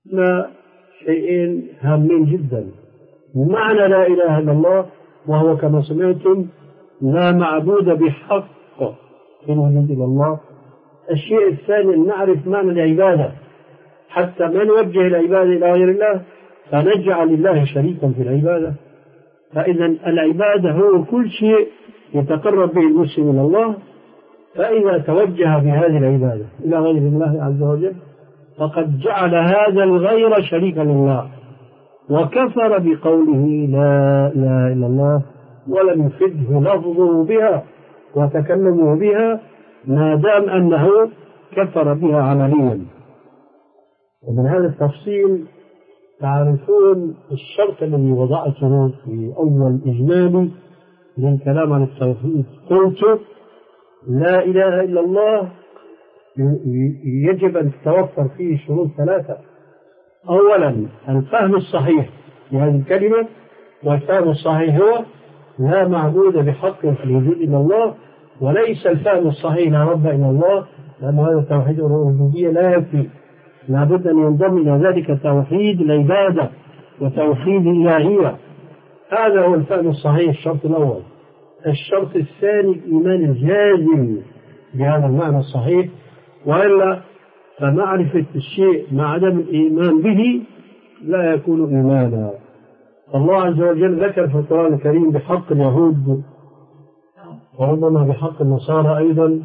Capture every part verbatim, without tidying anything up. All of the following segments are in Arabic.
لا شيئين هامين جدا. معنى لا إله إلا الله، وهو كما سمعتم لا معبود بحق في الوجود إلا الله. الشيء الثاني نعرف معنى العبادة، حتى ما نوجه العبادة إلى غير الله فنجعل الله شريكا في العبادة. فإذا العبادة هو كل شيء يتقرب به المسلم إلى الله، فإذا توجه بهذه العبادة إلى غير الله عز وجل فقد جعل هذا الغير شريكا لله، وكفر بقوله لا إله إلا الله، ولم يفده لفظه بها وتكلمه بها ما دام أنه كفر بها عمليا. ومن هذا التفصيل تعرفون الشرط الذي وضعته في أول إجمالي للكلام عن التوحيد. قلت لا إله إلا الله يجب أن تتوفر فيه شروط ثلاثة. أولا الفهم الصحيح لهذه الكلمة، والفهم الصحيح هو لا معبود بحق في الوجود إلا الله، وليس الفهم الصحيح لا رب إلا الله، لأن هذا التوحيد الربوبية لا يكفي، لابد أن ينضم إلى ذلك توحيد العبادة وتوحيد الإلهية. هذا هو الفهم الصحيح، الشرط الأول. الشرط الثاني الإيمان الجازم بهذا المعنى الصحيح، وإلا فمعرفة الشيء مع عدم الإيمان به لا يكون إيمانا. الله عز وجل ذكر في القرآن الكريم بحق اليهود وربما بحق النصارى أيضا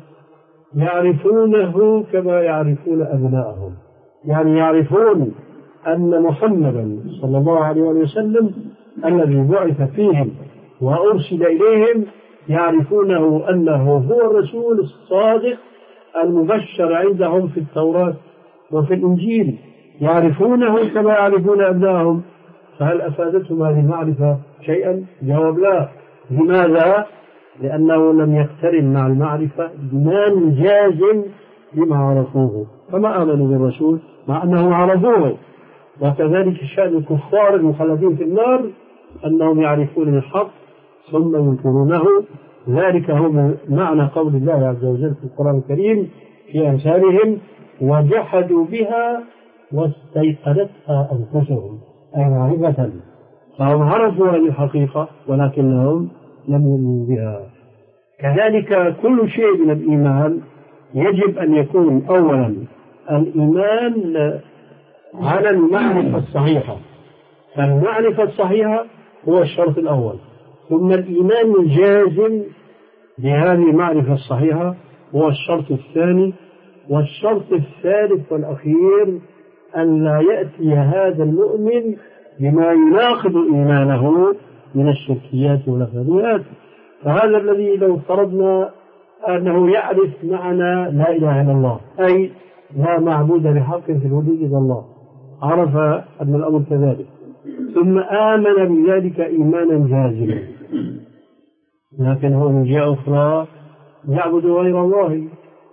يعرفونه كما يعرفون أبنائهم، يعني يعرفون أن محمدا صلى الله عليه وسلم الذي بعث فيهم وأرسل إليهم يعرفونه أنه هو الرسول الصادق المبشر عندهم في التوراة وفي الإنجيل، يعرفونه كما يعرفون أبنائهم. فهل أفادتهم هذه المعرفة شيئا؟ جواب لا. لماذا؟ لأنه لم يقترن مع المعرفة إيمان جازم بما عرفوه، فما آمنوا بالرسول مع أنهم عرفوه. وكذلك شأن الكفار المخلدين في النار أنهم يعرفون الحق ثم ينكرونه. ذلك هو معنى قول الله عز وجل في القرآن الكريم في أمثالهم وجحدوا بها واستيقنتها أنفسهم، أي معرفة، فهم عرفوا هذه الحقيقة ولكنهم لم يؤمنوا بها. كذلك كل شيء من الإيمان يجب أن يكون أولا الإيمان على المعرفة الصحيحة، فالمعرفة الصحيحة هو الشرط الأول، ثم الإيمان الجازم بهذه المعرفة الصحيحة هو الشرط الثاني، والشرط الثالث والأخير أن لا يأتي هذا المؤمن بما يناقض إيمانه من الشركيات والأخريات. فهذا الذي لو افترضنا أنه يعرف معنى لا إله إلا الله، أي لا معبود بحق في الوجود إلا الله، عرف أن الأمر كذلك، ثم آمن بذلك إيمانا جازما، لكن هو من جهة أخرى يعبد غير الله،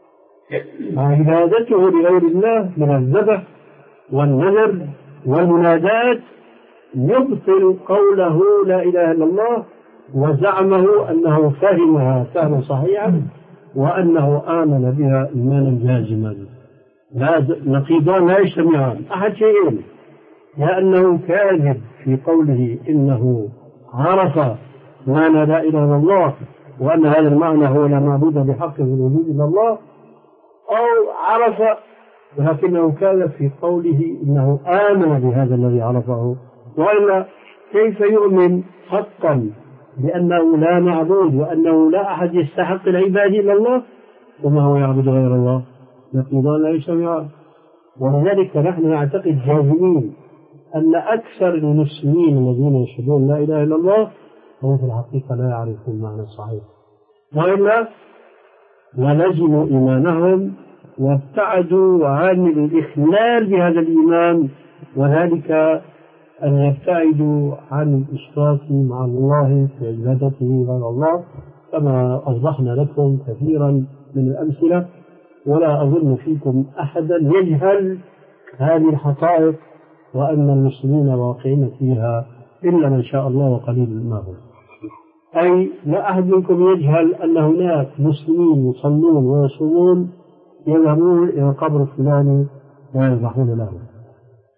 عبادته لغير الله من الذبح والنذر والمنادات يبطل قوله لا إله إلا الله وزعمه أنه فهمها فهما صحيحا وأنه آمن بها إيمانا جازما. لا نقيضان لا يجتمعان، أحد شيئين، لأنه كاذب في قوله إنه عرف معنى لا إله إلا الله وأن هذا المعنى هو لا معبود بحق في الوجود إلا الله، أو عرف ولكنه كاذب في قوله إنه آمن بهذا الذي عرفه. وإلا كيف يؤمن حقا بأنه لا معبود وأنه لا أحد يستحق العباد إلا الله وما هو يعبد غير الله؟ نقيضان لا يجتمعان. ولذلك نحن نعتقد جازمين أن أكثر المسلمين الذين يشهدون لا إله إلا الله هم في الحقيقة لا يعرفون المعنى الصحيح، وإلا ولزموا إيمانهم وابتعدوا وعانوا الإخلال بهذا الإيمان، وذلك أن يبتعدوا عن الإشراك مع الله في عبادته غير الله، كما أوضحنا لكم كثيرا من الأمثلة. ولا أظن فيكم أحدا يجهل هذه الحقائق وأن المسلمين واقعين فيها إلا من شاء الله وقليل ما هم. أي لا أحد منكم يجهل أن هناك مسلمين يصلون ويصومون يذهبون إلى قبر فلان ويذبحون له.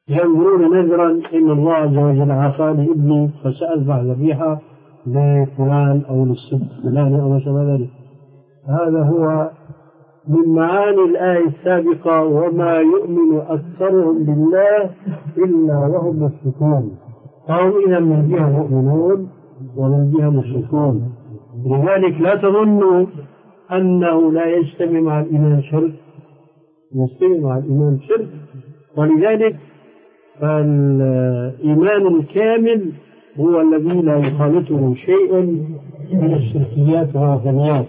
ينظرون نذرا إن الله عز وجل عافاني ابني فسأذبح ذبيحة لفلان أو للسب فلان أو ما شابه ذلك. هذا هو من معاني الآية السابقة: وما يؤمن أكثرهم بالله إلا وهم مشركون. فهم إذا من جهة مؤمنون ومن جهة مشركون. لذلك لا تظنوا أنه لا يجتمع مع الإيمان شرك، يجتمع مع الإيمان شرك. ولذلك فالإيمان الكامل هو الذي لا يخالطه شيء من الشركيات والوثنيات.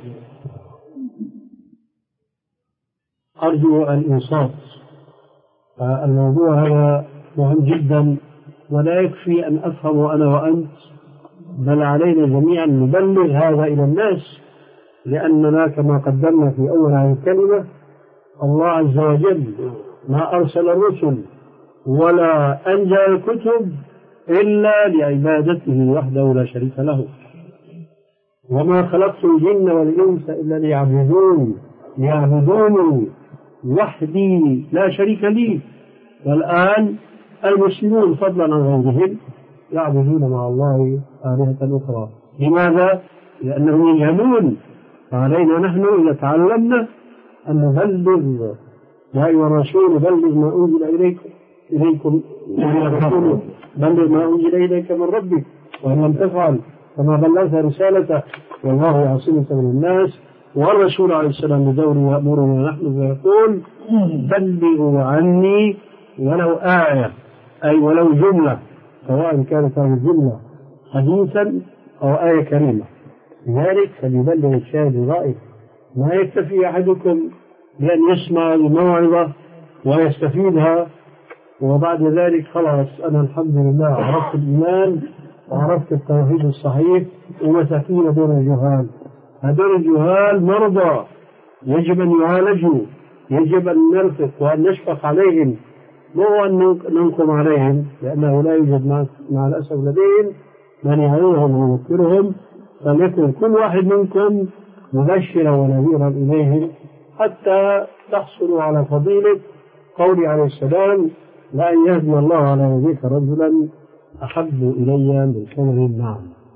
أرجو الإنصاف. الموضوع هذا مهم جدا، ولا يكفي أن أفهم أنا وأنت، بل علينا جميعا نبلغ هذا إلى الناس، لأننا كما قدمنا في أول هذه الكلمة الله عز وجل ما أرسل الرسل ولا أنزل الكتب إلا لعبادته وحده لا شريك له. وما خلقت الجن والإنس إلا ليعبدون ليعبدوني وحدي لا شريك لي. والآن المسلمون فضلا عن غيرهم يعبدون مع الله آلهة أخرى. لماذا؟ لأنهم يجهلون. فعلينا نحن إذا تعلمنا أن نبلغ: يا أيها الرسول بلغ ما أنزل إليكم إليكم يا رسول بلغ ما أنزل إليك من ربك، وإن لم تفعل فما بلغت رسالته والله يعصمك من الناس. والرسول عليه السلام بدوره يأمرنا نحن فيقول: بلغوا عني ولو آية، أي ولو جملة، سواء كانت هذه الجملة حديثا أو آية كريمة. لذلك فليبلغ الشاهد الغائب. ما يكتفي أحدكم بأن يسمع الموعظة ويستفيدها وبعد ذلك خلاص أنا الحمد لله عرفت الإيمان وعرفت التوحيد الصحيح ومساكين دون الجهال. هذول الجهال مرضى يجب أن يعالجوا، يجب أن نرفق وأن نشفق عليهم، مو أن ننقم عليهم، لأنه لا يوجد مع الأسف لديهم من يعينهم ويذكرهم. فليكن كل واحد منكم مبشرا ونذيرا إليهم حتى تحصلوا على فضيلة قول عليه السلام: لأن يهدي الله على يديك رجلا أحب إلي من حمر النعم.